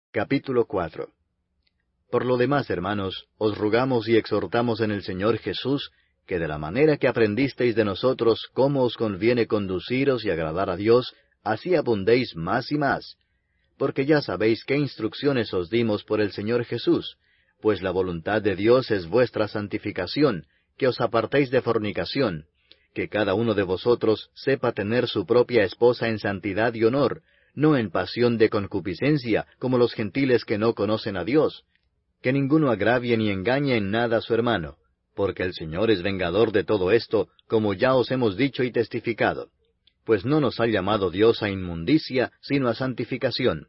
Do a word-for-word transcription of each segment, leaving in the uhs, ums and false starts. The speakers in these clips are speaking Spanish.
Capítulo cuatro. Por lo demás, hermanos, os rogamos y exhortamos en el Señor Jesús, que de la manera que aprendisteis de nosotros cómo os conviene conduciros y agradar a Dios, así abundéis más y más. Porque ya sabéis qué instrucciones os dimos por el Señor Jesús, pues la voluntad de Dios es vuestra santificación, que os apartéis de fornicación, que cada uno de vosotros sepa tener su propia esposa en santidad y honor, no en pasión de concupiscencia, como los gentiles que no conocen a Dios, que ninguno agravie ni engañe en nada a su hermano, porque el Señor es vengador de todo esto, como ya os hemos dicho y testificado. Pues no nos ha llamado Dios a inmundicia, sino a santificación.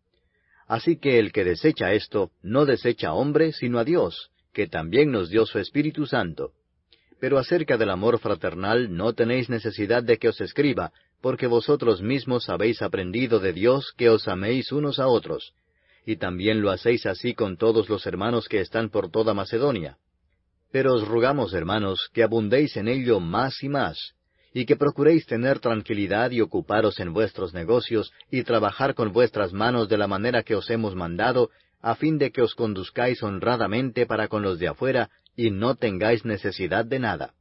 Así que el que desecha esto, no desecha a hombre, sino a Dios, que también nos dio su Espíritu Santo. Pero acerca del amor fraternal no tenéis necesidad de que os escriba, porque vosotros mismos habéis aprendido de Dios que os améis unos a otros, y también lo hacéis así con todos los hermanos que están por toda Macedonia. Pero os rogamos, hermanos, que abundéis en ello más y más, y que procuréis tener tranquilidad y ocuparos en vuestros negocios, y trabajar con vuestras manos de la manera que os hemos mandado, a fin de que os conduzcáis honradamente para con los de afuera, y no tengáis necesidad de nada.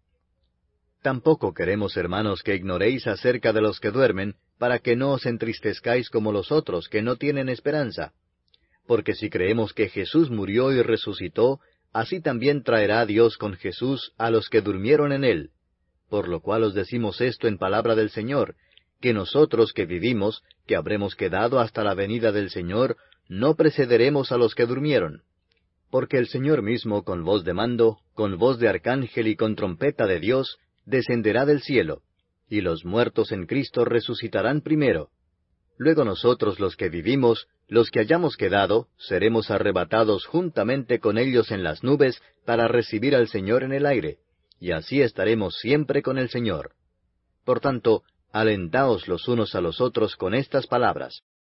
Tampoco queremos, hermanos, que ignoréis acerca de los que duermen, para que no os entristezcáis como los otros, que no tienen esperanza. Porque si creemos que Jesús murió y resucitó, así también traerá Dios con Jesús a los que durmieron en él. Por lo cual os decimos esto en palabra del Señor, que nosotros que vivimos, que habremos quedado hasta la venida del Señor, no precederemos a los que durmieron. Porque el Señor mismo, con voz de mando, con voz de arcángel y con trompeta de Dios, descenderá del cielo, y los muertos en Cristo resucitarán primero. Luego nosotros los que vivimos, los que hayamos quedado, seremos arrebatados juntamente con ellos en las nubes para recibir al Señor en el aire, y así estaremos siempre con el Señor. Por tanto, alentaos los unos a los otros con estas palabras.